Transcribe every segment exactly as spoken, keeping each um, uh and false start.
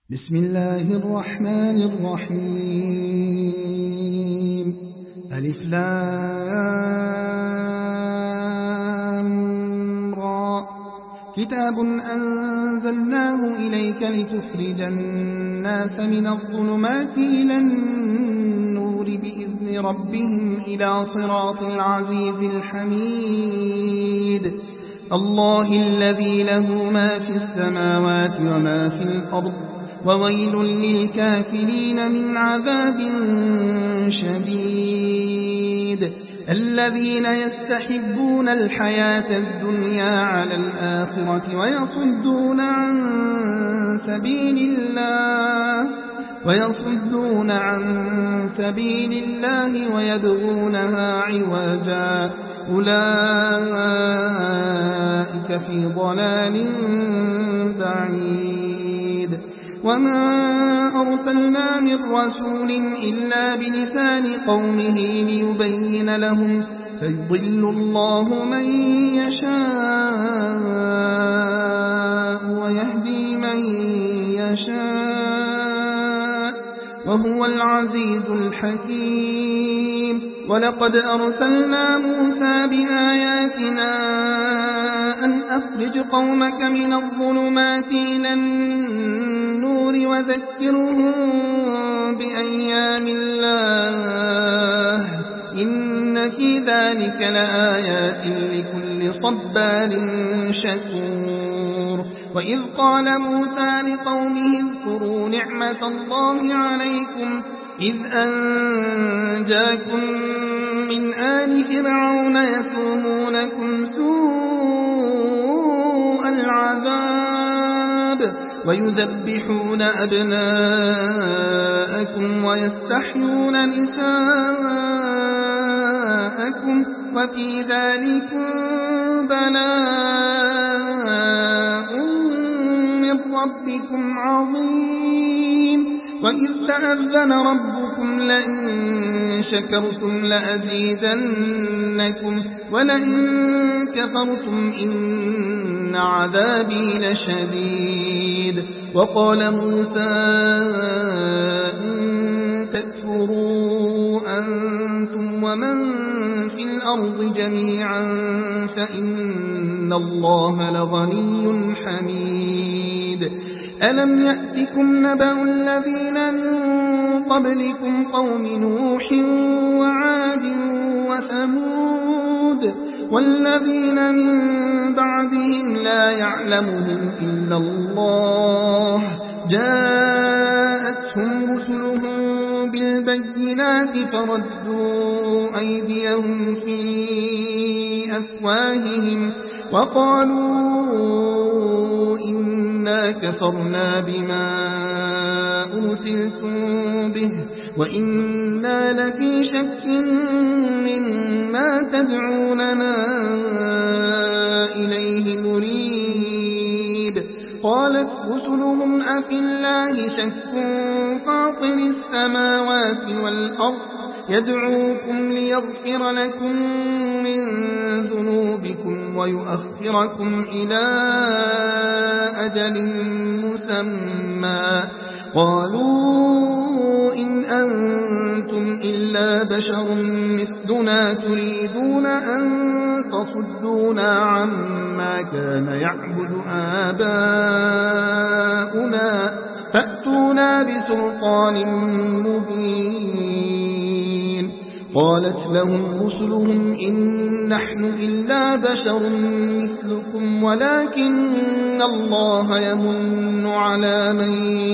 بسم الله الرحمن الرحيم ألف لام را كتاب أنزلناه إليك لتخرج الناس من الظلمات إلى النور بإذن ربهم إلى صراط العزيز الحميد الله الذي له ما في السماوات وما في الأرض وويل للكافرين من عذاب شديد الذين يستحبون الحياة الدنيا على الآخرة ويصدون عن سبيل الله ويصدون عن سبيل الله ويبغونها عوجا أولئك في ضلال بعيد وما أرسلنا من رسول إلا بلسان قومه ليبين لهم فيضل الله من يشاء ويهدي من يشاء وهو العزيز الحكيم ولقد أرسلنا موسى بآياتنا أن أخرج قومك من الظلمات إلى النور وذكرهم بأيام الله إن في ذلك لآيات لكل صبار شكور وإذ قال موسى لقومه اذكروا نعمة الله عليكم إذ أنجاكم من آل فرعون يسومونكم سوء العذاب ويذبحون أبناءكم ويستحيون نساءكم وفي ذلكم بلاء من ربكم عظيم وإذ تأذن ربكم لئن شكرتم لأزيدنكم ولئن كفرتم إن عذابي لشديد وقال موسى إن تكفروا أنتم ومن في الأرض جميعا فإن الله لغني حميد ألم يأتكم نبأ الذين من قبلكم قوم نوح وعاد وثمود والذين من بعدهم لا يعلمهم إلا الله جاءتهم رسلهم بالبينات فردوا أيديهم في أفواههم وقالوا إنا كفرنا بما أرسلتم به وإنا لفي شك مما تدعوننا إليه مريب قالت رسلهم أفي الله شك فاطر السماوات والأرض يدعوكم ليغفر لكم من ذنوبكم ويؤخركم إلى أجل مسمى قالوا إن أنتم إلا بشر مثلنا تريدون أن تصدونا عما كان يعبد آباؤنا فأتونا بسلطان مبين قالت لهم رسلهم إن نحن إلا بشر مثلكم ولكن الله يمن على من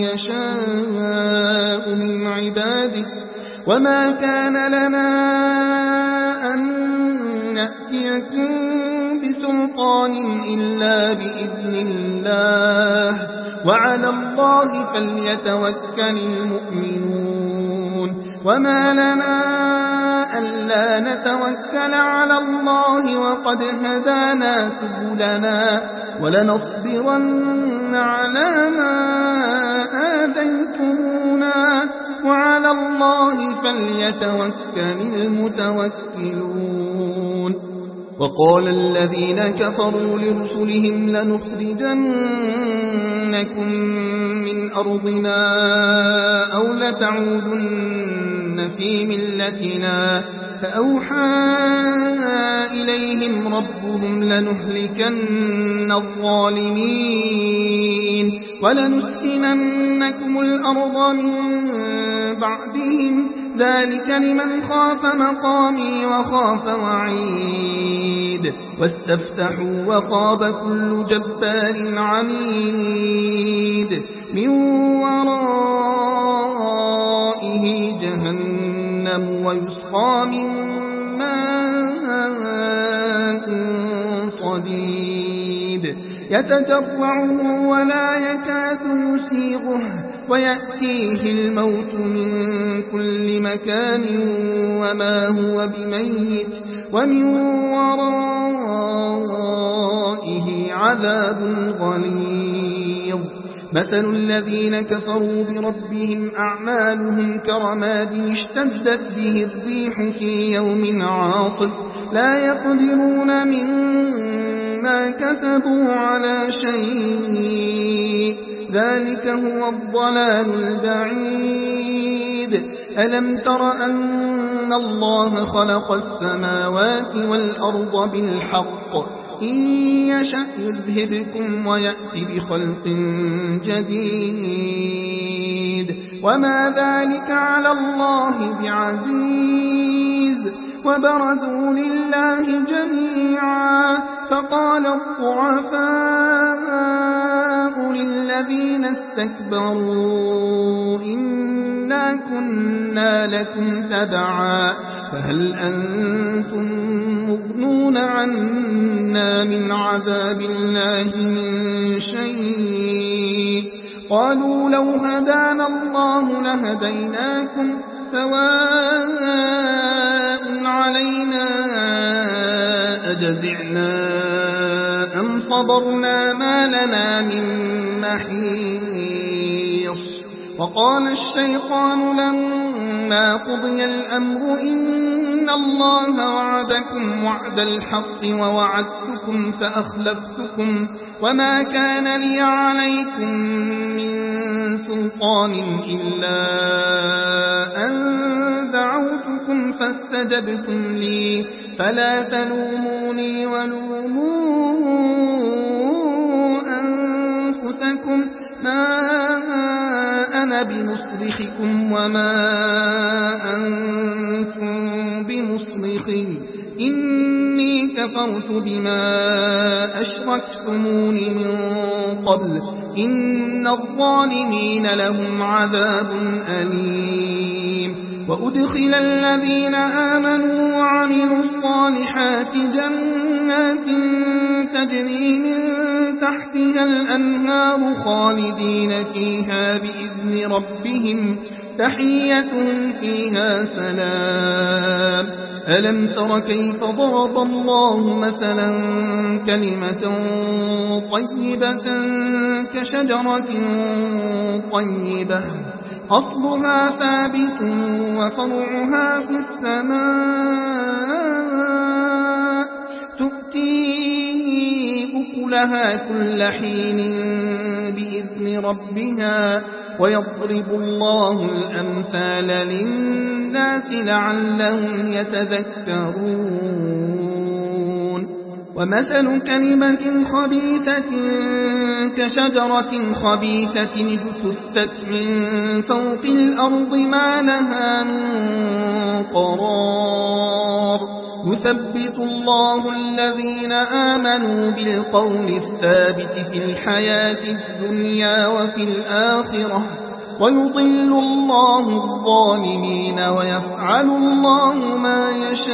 يشاء من عباده وما كان لنا أن نأتيكم بسلطان إلا بإذن الله وعلى الله فليتوكل المؤمنون وما لنا ألا نتوكل على الله وقد هدانا سبلنا ولنصبرن على ما آذيتمونا وعلى الله فليتوكل المتوكلون وقال الذين كفروا لرسلهم لنخرجنكم من أرضنا أو لتعودن في ملتنا فأوحى إليهم ربهم لنهلكن الظالمين ولنسكننكم الأرض من بعدهم ذلك لمن خاف مقامي وخاف وعيد واستفتحوا وخاب كل جبار عنيد من ورائه جهنم ويسقى من ماء صديد يتجرعه ولا يكاد يسيغه ويأتيه الموت من كل مكان وما هو بميت ومن ورائه عذاب غليظ مثل الذين كفروا بربهم أعمالهم كرماد اشتدت به الريح في يوم عاصف لا يقدرون مما كسبوا على شيء ذلك هو الضلال البعيد ألم تر أن الله خلق السماوات والأرض بالحق إن يشأ يذهبكم ويأتي بخلق جديد وما ذلك على الله بعزيز وبرزوا لله جميعا فقال الضعفاء للذين استكبروا إنا كنا لكم تبعا فهل أنتم مغنون عنا من عذاب الله من شيء قالوا لو هدانا الله لهديناكم سواء علينا أجزعنا أم صبرنا ما لنا من محيص وقال الشيطان لما قضي الأمر إن الله وعدكم وعد الحق ووعدتكم فأخلفتكم وما كان لي عليكم من سلطان إلا أن دعوتكم فاستجبتم لي فلا تلوموني ولوموا أنفسكم ما أنا بمصرخكم وما أنتم بمصرخي إني كفرت بما أشركتمون من قبل إن الظالمين لهم عذاب أليم وأدخل الذين آمنوا وعملوا الصالحات جنات تجري من تحتها الأنهار خالدين فيها بإذن ربهم تحيتهم فيها سلام ألم تر كيف ضرب الله مثلا كلمة طيبة كشجرة طيبة أصلها ثابت وفرعها في السماء تؤتي أكلها كل حين بإذن ربها ويضرب الله الأمثال للناس لعلهم يتذكرون ومثل كلمة خبيثة كشجرة خبيثة اجتثت من فوق الأرض ما لها من قرار يثبت الله الذين آمنوا بالقول الثابت في الحياة الدنيا وفي الآخرة ويضل الله الظالمين ويفعل الله ما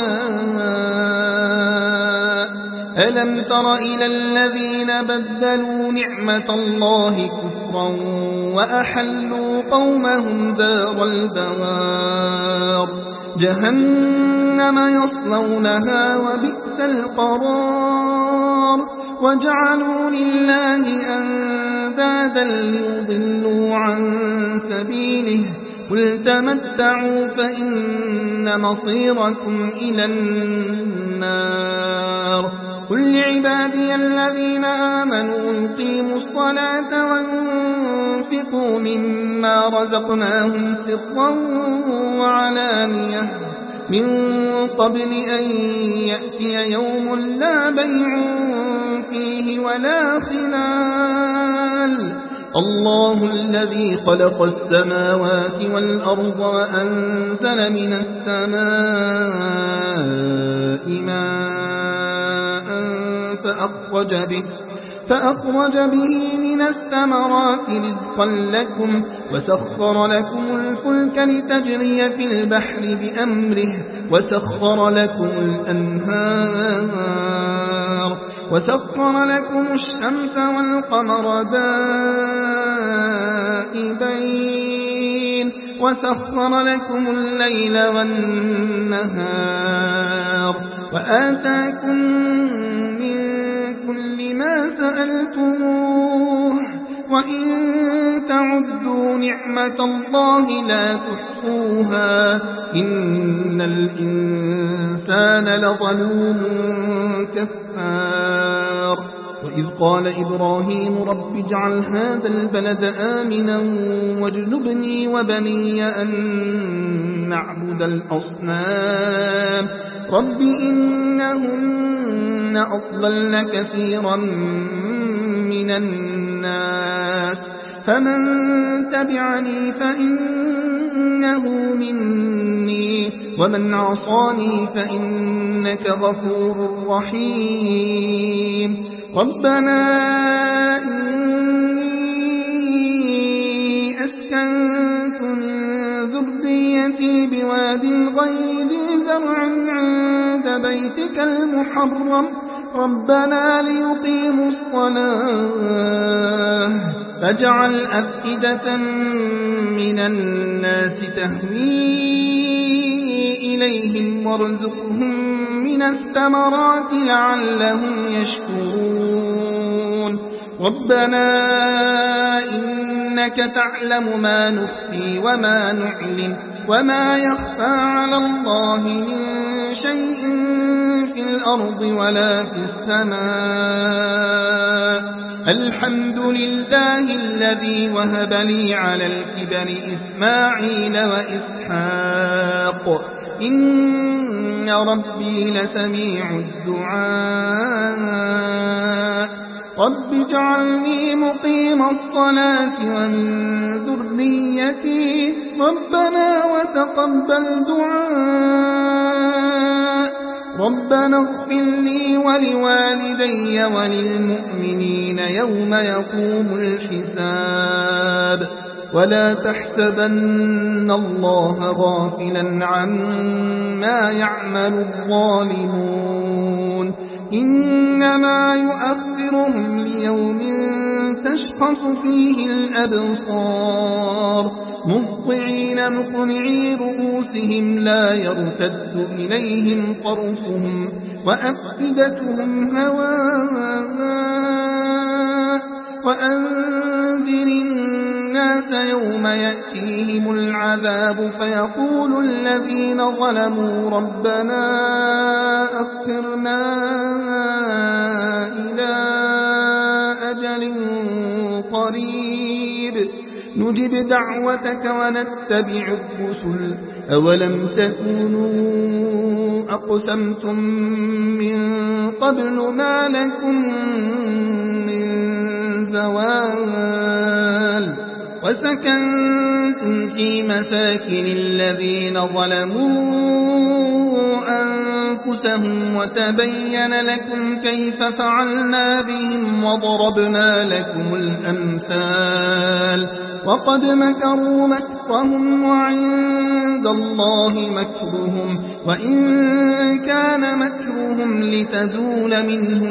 يشاء ألم تر إلى الذين بدلوا نعمة الله كفرا وأحلوا قومهم دار البوار جهنم يصلونها وبئس القرار وجعلوا لله أندادا ليضلوا عن سبيله قل تمتعوا فإن مصيركم إلى النار قل لعبادي الذين آمنوا يقيموا الصلاة وينفقوا مما رزقناهم سرا وعلانية من قبل أن يأتي يوم لا بيع فيه ولا خلال الله الذي خلق السماوات والأرض وأنزل من السماء ماء فأخرج به فأخرج به من الثمرات رزقا لكم وسخر لكم الفلك لتجري في البحر بأمره وسخر لكم الأنهار وسخر لكم الشمس والقمر دائبين وسخر لكم الليل والنهار وآتاكم من كل ما سألتموه وإن تعدوا نعمة الله لا تحصوها إن الإنسان لظلوم كفار وإذ قال إبراهيم رب اجعل هذا البلد آمنا واجنبني وبني أن نعبد الأصنام رب إنهن أضللن كثيرا من الناس فمن تبعني فإنه مني ومن عصاني فإنك غفور رحيم ربنا إني أسكنت من ذريتي بواد غير ذي زرع عند بيتك المحرم ربنا ليقيموا الصلاة فاجعل أفئدة من الناس تهوي إليهم وارزقهم من الثمرات لعلهم يشكرون ربنا إنك تعلم ما نخفي وما نعلن وما يخفى على الله من شيء في الأرض ولا في السماء الحمد لله الذي وهب لي على الكبر إسماعيل وإسحاق إن ربي لسميع الدعاء رب اجعلني مقيم الصلاة ومن ذريتي ربنا وتقبل دعاء ربنا اغفر لي ولوالدي وللمؤمنين يوم يقوم الحساب ولا تحسبن الله غافلا عما يعمل الظالمون إنما يؤخرهم ليوم تشخص فيه الأبصار مهطعين مقنعي رؤوسهم لا يرتد إليهم طرفهم وأفئدتهم هواء وأنذر الناس يوم يأتيهم العذاب فيقول الذين ظلموا ربنا أخرنا إلى أجل قريب نجب دعوتك ونتبع الرسل أولم تكونوا أقسمتم من قبل ما لكم من زوال وسكنتم في مساكن الذين ظلموا أنفسهم وتبين لكم كيف فعلنا بهم وضربنا لكم الأمثال وقد مكروا مكرهم وعند الله مكرهم وإن كان مكرهم لتزول منه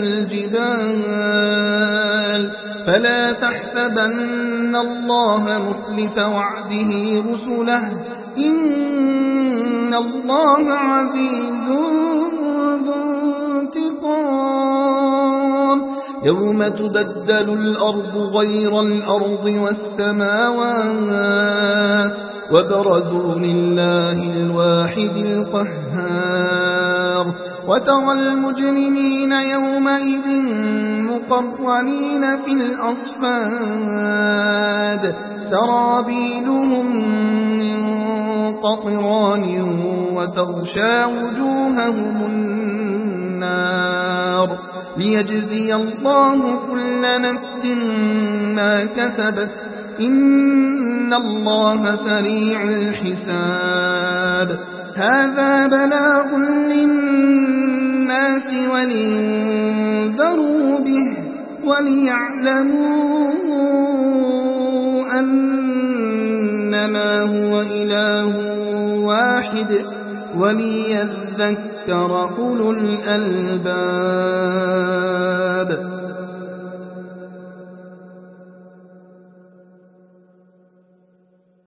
الجبال فلا تحسبن الله مخلف وعده رسله إن الله عزيز ذو انتقام يوم تبدل الأرض غير الأرض والسماوات وبرزوا لله الواحد القهار وترى المجرمين يومئذ مقرنين في الأصفاد سرابيلهم من قطران وتغشى وجوههم النار ليجزي الله كل نفس ما كسبت إن الله سريع الحساب هذا بلاغ للناس ولينذروا به وليعلموا أنما هو إله واحد وليذكر أولو الألباب.